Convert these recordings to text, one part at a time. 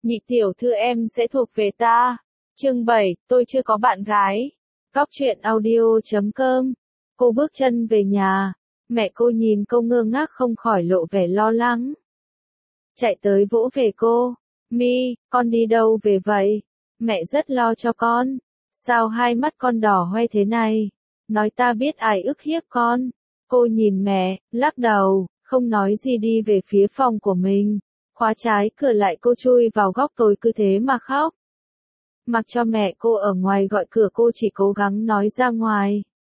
Nhị tiểu thư em sẽ thuộc về ta. Chương 7, tôi chưa có bạn gái. Góc truyện audio.com. Cô bước chân về nhà. Mẹ cô nhìn cô ngơ ngác không khỏi lộ vẻ lo lắng. Chạy tới vỗ về cô. Mi, con đi đâu về vậy? Mẹ rất lo cho con. Sao hai mắt con đỏ hoe thế này? Nói ta biết ai ức hiếp con. Cô nhìn mẹ, lắc đầu, không nói gì đi về phía phòng của mình. Khóa trái cửa lại cô chui vào góc tối cứ thế mà khóc. Mặc cho mẹ cô ở ngoài gọi cửa cô chỉ cố gắng nói ra ngoài.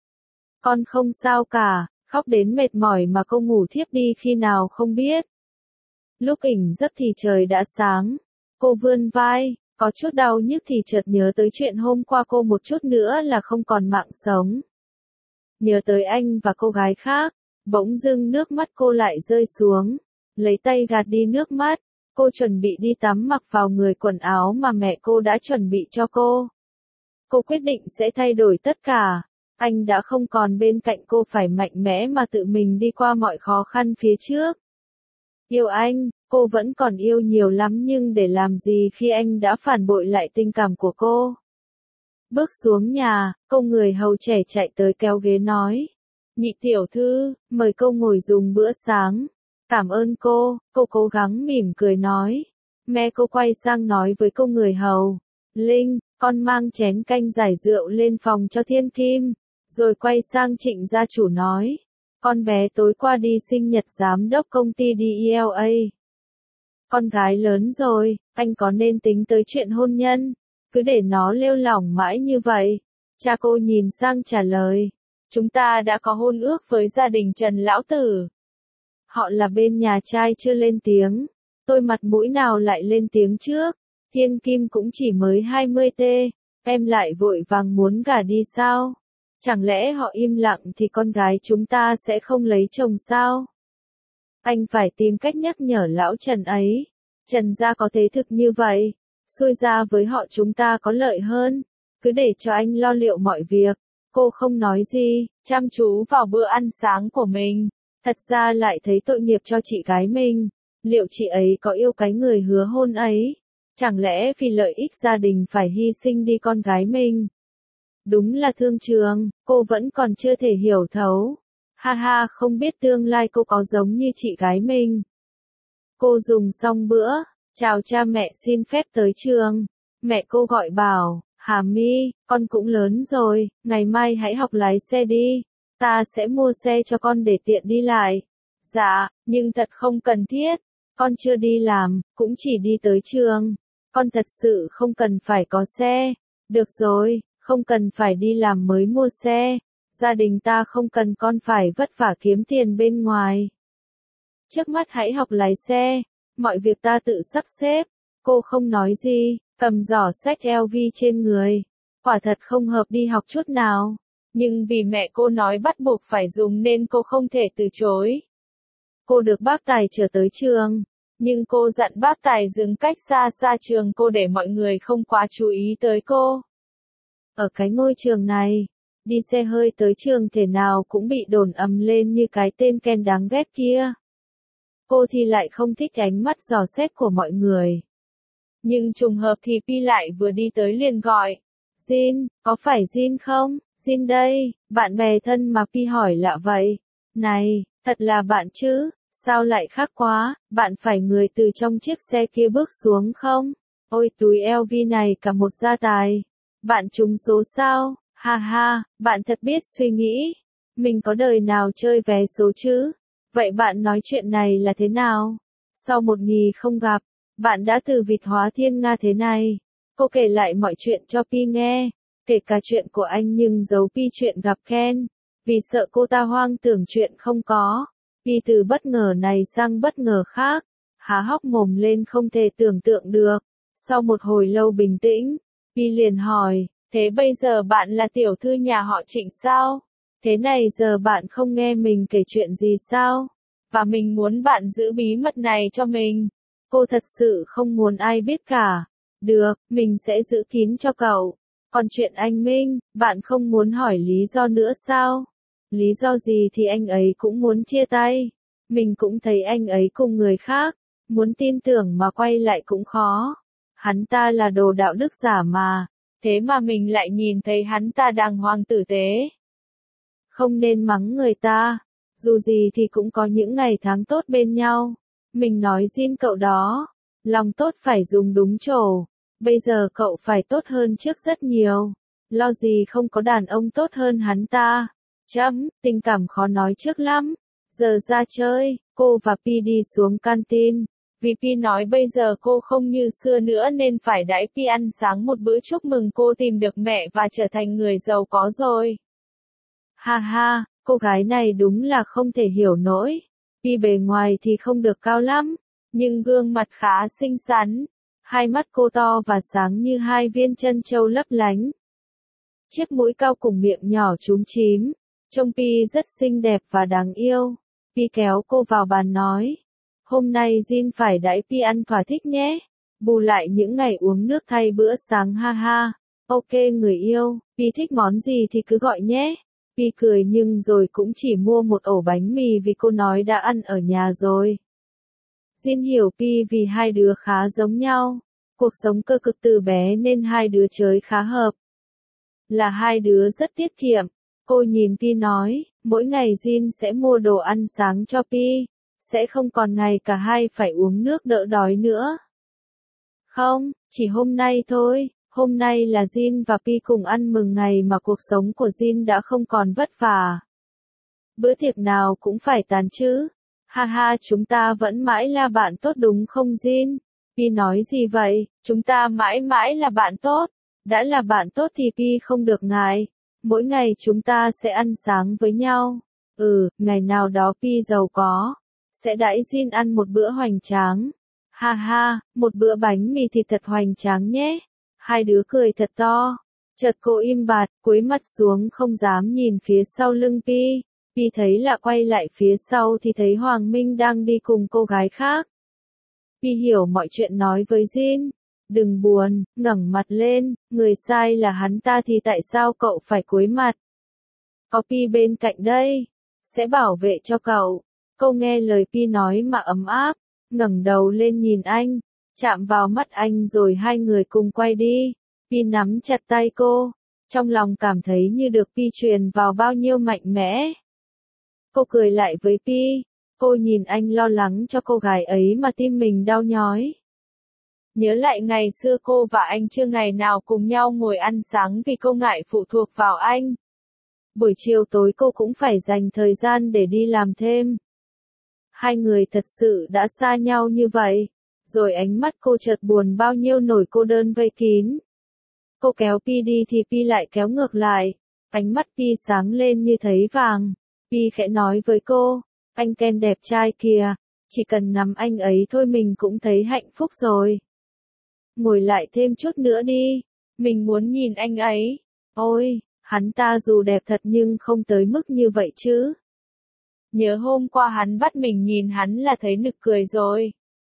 Con không sao cả, khóc đến mệt mỏi mà cô ngủ thiếp đi khi nào không biết. Lúc tỉnh giấc thì trời đã sáng. Cô vươn vai, có chút đau nhức thì chợt nhớ tới chuyện hôm qua cô một chút nữa là không còn mạng sống. Nhớ tới anh và cô gái khác, bỗng dưng nước mắt cô lại rơi xuống. Lấy tay gạt đi nước mắt, cô chuẩn bị đi tắm mặc vào người quần áo mà mẹ cô đã chuẩn bị cho cô. Cô quyết định sẽ thay đổi tất cả. Anh đã không còn bên cạnh cô phải mạnh mẽ mà tự mình đi qua mọi khó khăn phía trước. Yêu anh, cô vẫn còn yêu nhiều lắm nhưng để làm gì khi anh đã phản bội lại tình cảm của cô. Bước xuống nhà, cô người hầu trẻ chạy tới kéo ghế nói. Nhị tiểu thư, mời cô ngồi dùng bữa sáng. Cảm ơn cô cố gắng mỉm cười nói. Mẹ cô quay sang nói với cô người hầu. Linh, con mang chén canh giải rượu lên phòng cho Thiên Kim. Rồi quay sang Trịnh gia chủ nói. Con bé tối qua đi sinh nhật giám đốc công ty DELA. Con gái lớn rồi, anh có nên tính tới chuyện hôn nhân? Cứ để nó lêu lỏng mãi như vậy. Cha cô nhìn sang trả lời. Chúng ta đã có hôn ước với gia đình Trần Lão Tử. Họ là bên nhà trai chưa lên tiếng. Tôi mặt mũi nào lại lên tiếng trước. Thiên Kim cũng chỉ mới 20T. Em lại vội vàng muốn gả đi sao? Chẳng lẽ họ im lặng thì con gái chúng ta sẽ không lấy chồng sao? Anh phải tìm cách nhắc nhở lão Trần ấy. Trần gia có thế thực như vậy. Xui ra với họ chúng ta có lợi hơn. Cứ để cho anh lo liệu mọi việc. Cô không nói gì, chăm chú vào bữa ăn sáng của mình. Thật ra lại thấy tội nghiệp cho chị gái mình. Liệu chị ấy có yêu cái người hứa hôn ấy? Chẳng lẽ vì lợi ích gia đình phải hy sinh đi con gái mình? Đúng là thương trường, cô vẫn còn chưa thể hiểu thấu. Ha ha, không biết tương lai cô có giống như chị gái mình. Cô dùng xong bữa, chào cha mẹ xin phép tới trường. Mẹ cô gọi bảo, Hà My, con cũng lớn rồi, ngày mai hãy học lái xe đi. Ta sẽ mua xe cho con để tiện đi lại. Dạ, nhưng thật không cần thiết. Con chưa đi làm, cũng chỉ đi tới trường. Con thật sự không cần phải có xe. Được rồi, không cần phải đi làm mới mua xe. Gia đình ta không cần con phải vất vả kiếm tiền bên ngoài. Trước mắt hãy học lái xe. Mọi việc ta tự sắp xếp. Cô không nói gì, cầm giỏ xách LV trên người. Quả thật không hợp đi học chút nào. Nhưng vì mẹ cô nói bắt buộc phải dùng nên cô không thể từ chối. Cô được bác Tài chở tới trường. Nhưng cô dặn bác Tài dừng cách xa xa trường cô để mọi người không quá chú ý tới cô. Ở cái ngôi trường này, đi xe hơi tới trường thể nào cũng bị đồn ầm lên như cái tên Ken đáng ghét kia. Cô thì lại không thích ánh mắt dò xét của mọi người. Nhưng trùng hợp thì Pi lại vừa đi tới liền gọi. Jin, có phải Jin không? Jin đây, bạn bè thân mà Pi hỏi lạ vậy. Này, thật là bạn chứ? Sao lại khác quá, bạn phải người từ trong chiếc xe kia bước xuống không? Ôi túi LV này cả một gia tài. Bạn trúng số sao? Ha ha, bạn thật biết suy nghĩ. Mình có đời nào chơi vé số chứ? Vậy bạn nói chuyện này là thế nào? Sau một ngày không gặp, bạn đã từ vịt hóa thiên nga thế này. Cô kể lại mọi chuyện cho Pi nghe, kể cả chuyện của anh nhưng giấu Pi chuyện gặp Ken, vì sợ cô ta hoang tưởng chuyện không có. Pi từ bất ngờ này sang bất ngờ khác, há hốc mồm lên không thể tưởng tượng được. Sau một hồi lâu bình tĩnh, Pi liền hỏi, thế bây giờ bạn là tiểu thư nhà họ Trịnh sao? Thế này giờ bạn không nghe mình kể chuyện gì sao? Và mình muốn bạn giữ bí mật này cho mình. Cô thật sự không muốn ai biết cả. Được, mình sẽ giữ kín cho cậu. Còn chuyện anh Minh, bạn không muốn hỏi lý do nữa sao? Lý do gì thì anh ấy cũng muốn chia tay. Mình cũng thấy anh ấy cùng người khác. Muốn tin tưởng mà quay lại cũng khó. Hắn ta là đồ đạo đức giả mà, thế mà mình lại nhìn thấy hắn ta đàng hoàng tử tế. Không nên mắng người ta, dù gì thì cũng có những ngày tháng tốt bên nhau. Mình nói Jin cậu đó, lòng tốt phải dùng đúng chỗ, bây giờ cậu phải tốt hơn trước rất nhiều. Lo gì không có đàn ông tốt hơn hắn ta. Tình cảm khó nói trước lắm. Giờ ra chơi, cô và Pi đi xuống canteen. Vì Pi nói bây giờ cô không như xưa nữa nên phải đãi Pi ăn sáng một bữa chúc mừng cô tìm được mẹ và trở thành người giàu có rồi. Ha ha, cô gái này đúng là không thể hiểu nổi. Pi bề ngoài thì không được cao lắm, nhưng gương mặt khá xinh xắn. Hai mắt cô to và sáng như hai viên trân châu lấp lánh. Chiếc mũi cao cùng miệng nhỏ chúm chím. Trông Pi rất xinh đẹp và đáng yêu. Pi kéo cô vào bàn nói. Hôm nay Jin phải đãi Pi ăn thỏa thích nhé. Bù lại những ngày uống nước thay bữa sáng ha ha. Ok người yêu, Pi thích món gì thì cứ gọi nhé. Pi cười nhưng rồi cũng chỉ mua một ổ bánh mì vì cô nói đã ăn ở nhà rồi. Jin hiểu Pi vì hai đứa khá giống nhau. Cuộc sống cơ cực từ bé nên hai đứa chơi khá hợp. Là hai đứa rất tiết kiệm. Cô nhìn Pi nói, mỗi ngày Jin sẽ mua đồ ăn sáng cho Pi. Sẽ không còn ngày cả hai phải uống nước đỡ đói nữa. Không, chỉ hôm nay thôi. Hôm nay là Jin và Pi cùng ăn mừng ngày mà cuộc sống của Jin đã không còn vất vả. Bữa tiệc nào cũng phải tàn chứ. Ha ha, chúng ta vẫn mãi là bạn tốt đúng không Jin? Pi nói gì vậy? Chúng ta mãi mãi là bạn tốt. Đã là bạn tốt thì Pi không được ngại. Mỗi ngày chúng ta sẽ ăn sáng với nhau. Ngày nào đó Pi giàu có. Sẽ đãi Jin ăn một bữa hoành tráng. Ha ha, một bữa bánh mì thịt thật hoành tráng nhé. Hai đứa cười thật to. Chợt cô im bặt, cúi mặt xuống không dám nhìn phía sau lưng Pi. Pi thấy lạ quay lại phía sau thì thấy Hoàng Minh đang đi cùng cô gái khác. Pi hiểu mọi chuyện nói với Jin. Đừng buồn, ngẩng mặt lên, người sai là hắn ta thì tại sao cậu phải cúi mặt? Có Pi bên cạnh đây, sẽ bảo vệ cho cậu. Cô nghe lời Pi nói mà ấm áp, ngẩng đầu lên nhìn anh, chạm vào mắt anh rồi hai người cùng quay đi. Pi nắm chặt tay cô, trong lòng cảm thấy như được Pi truyền vào bao nhiêu mạnh mẽ. Cô cười lại với Pi, cô nhìn anh lo lắng cho cô gái ấy mà tim mình đau nhói. Nhớ lại ngày xưa cô và anh chưa ngày nào cùng nhau ngồi ăn sáng vì cô ngại phụ thuộc vào anh. Buổi chiều tối cô cũng phải dành thời gian để đi làm thêm. Hai người thật sự đã xa nhau như vậy. Rồi ánh mắt cô chợt buồn bao nhiêu nỗi cô đơn vây kín. Cô kéo Pi đi thì Pi lại kéo ngược lại. Ánh mắt Pi sáng lên như thấy vàng. Pi khẽ nói với cô, anh Ken đẹp trai kìa, chỉ cần ngắm anh ấy thôi mình cũng thấy hạnh phúc rồi. Ngồi lại thêm chút nữa đi, mình muốn nhìn anh ấy. Ôi, hắn ta dù đẹp thật nhưng không tới mức như vậy chứ. Nhớ hôm qua hắn bắt mình nhìn hắn là thấy nực cười rồi.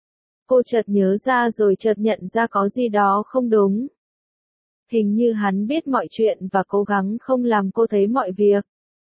Cô chợt nhớ ra rồi chợt nhận ra có gì đó không đúng. Hình như hắn biết mọi chuyện và cố gắng không làm cô thấy mọi việc.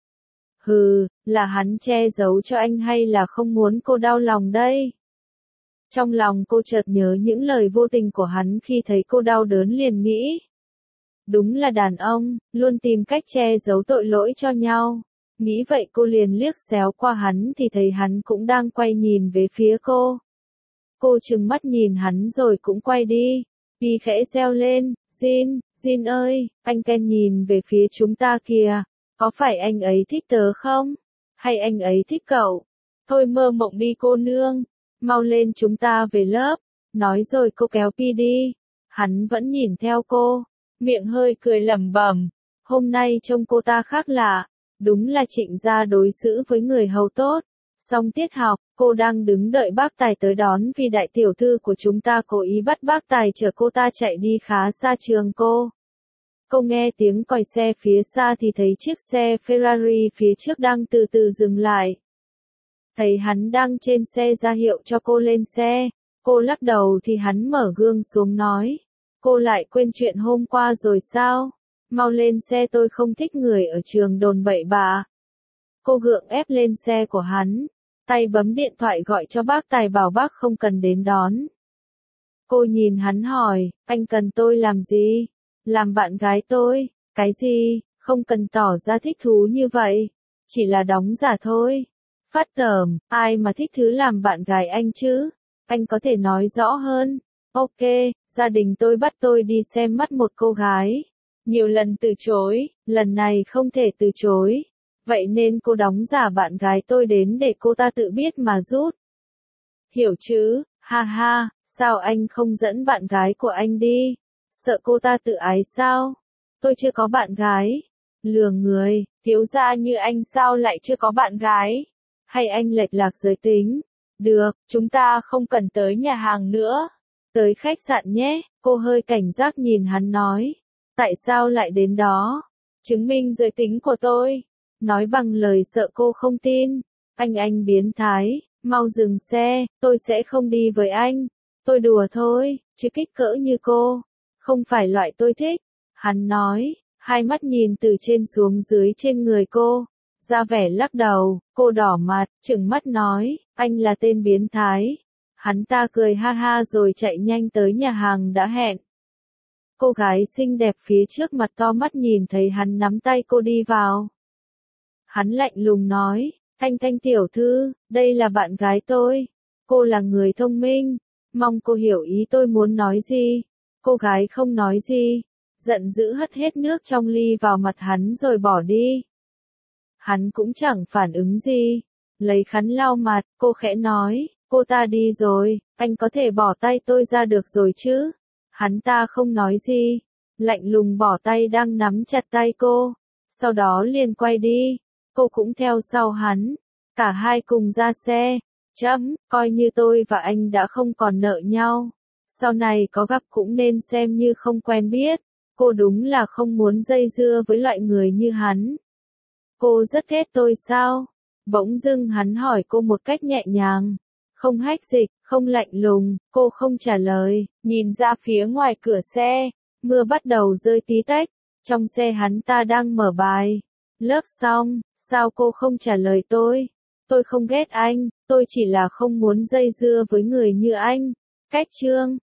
Là hắn che giấu cho anh hay là không muốn cô đau lòng đây? Trong lòng cô chợt nhớ những lời vô tình của hắn khi thấy cô đau đớn liền nghĩ. Đúng là đàn ông, luôn tìm cách che giấu tội lỗi cho nhau. Nghĩ vậy cô liền liếc xéo qua hắn thì thấy hắn cũng đang quay nhìn về phía cô. Cô trừng mắt nhìn hắn rồi cũng quay đi. Pi khẽ reo lên, Jin ơi, anh Ken nhìn về phía chúng ta kìa. Có phải anh ấy thích tớ không? Hay anh ấy thích cậu? Thôi mơ mộng đi cô nương. Mau lên chúng ta về lớp. Nói rồi cô kéo Pi đi. Hắn vẫn nhìn theo cô. Miệng hơi cười lẩm bẩm. Hôm nay trông cô ta khác lạ. Đúng là Trịnh gia đối xử với người hầu tốt. Xong tiết học, cô đang đứng đợi bác Tài tới đón vì đại tiểu thư của chúng ta cố ý bắt bác Tài chở cô ta chạy đi khá xa trường cô. Cô nghe tiếng còi xe phía xa thì thấy chiếc xe Ferrari phía trước đang từ từ dừng lại. Thấy hắn đang trên xe ra hiệu cho cô lên xe. Cô lắc đầu thì hắn mở gương xuống nói. Cô lại quên chuyện hôm qua rồi sao? Mau lên xe tôi không thích người ở trường đồn bậy bạ. Cô gượng ép lên xe của hắn. Tay bấm điện thoại gọi cho bác Tài bảo bác không cần đến đón. Cô nhìn hắn hỏi, anh cần tôi làm gì? Làm bạn gái tôi? Cái gì? Không cần tỏ ra thích thú như vậy. Chỉ là đóng giả thôi. Phát tởm, ai mà thích thứ làm bạn gái anh chứ? Anh có thể nói rõ hơn. Ok, gia đình tôi bắt tôi đi xem mắt một cô gái. Nhiều lần từ chối, lần này không thể từ chối. Vậy nên cô đóng giả bạn gái tôi đến để cô ta tự biết mà rút. Hiểu chứ, ha ha, sao anh không dẫn bạn gái của anh đi? Sợ cô ta tự ái sao? Tôi chưa có bạn gái. Lừa người, thiếu gia như anh sao lại chưa có bạn gái? Hay anh lệch lạc giới tính? Được, chúng ta không cần tới nhà hàng nữa. Tới khách sạn nhé, cô hơi cảnh giác nhìn hắn nói. Tại sao lại đến đó? Chứng minh giới tính của tôi. Nói bằng lời sợ cô không tin. Anh biến thái, mau dừng xe, tôi sẽ không đi với anh. Tôi đùa thôi, chứ kích cỡ như cô. Không phải loại tôi thích. Hắn nói, hai mắt nhìn từ trên xuống dưới trên người cô. Ra vẻ lắc đầu, cô đỏ mặt, trừng mắt nói, anh là tên biến thái. Hắn ta cười ha ha rồi chạy nhanh tới nhà hàng đã hẹn. Cô gái xinh đẹp phía trước mặt to mắt nhìn thấy hắn nắm tay cô đi vào. Hắn lạnh lùng nói, Thanh tiểu thư, đây là bạn gái tôi. Cô là người thông minh, mong cô hiểu ý tôi muốn nói gì. Cô gái không nói gì, giận dữ hất hết nước trong ly vào mặt hắn rồi bỏ đi. Hắn cũng chẳng phản ứng gì, lấy khăn lau mặt, cô khẽ nói, cô ta đi rồi, anh có thể bỏ tay tôi ra được rồi chứ. Hắn ta không nói gì, lạnh lùng bỏ tay đang nắm chặt tay cô, sau đó liền quay đi, cô cũng theo sau hắn, cả hai cùng ra xe, coi như tôi và anh đã không còn nợ nhau, sau này có gặp cũng nên xem như không quen biết, cô đúng là không muốn dây dưa với loại người như hắn. Cô rất ghét tôi sao? Bỗng dưng hắn hỏi cô một cách nhẹ nhàng. Không hách dịch, không lạnh lùng, cô không trả lời, nhìn ra phía ngoài cửa xe, mưa bắt đầu rơi tí tách, trong xe hắn ta đang mở bài. Lớp xong, sao cô không trả lời tôi? Tôi không ghét anh, tôi chỉ là không muốn dây dưa với người như anh. Cách chương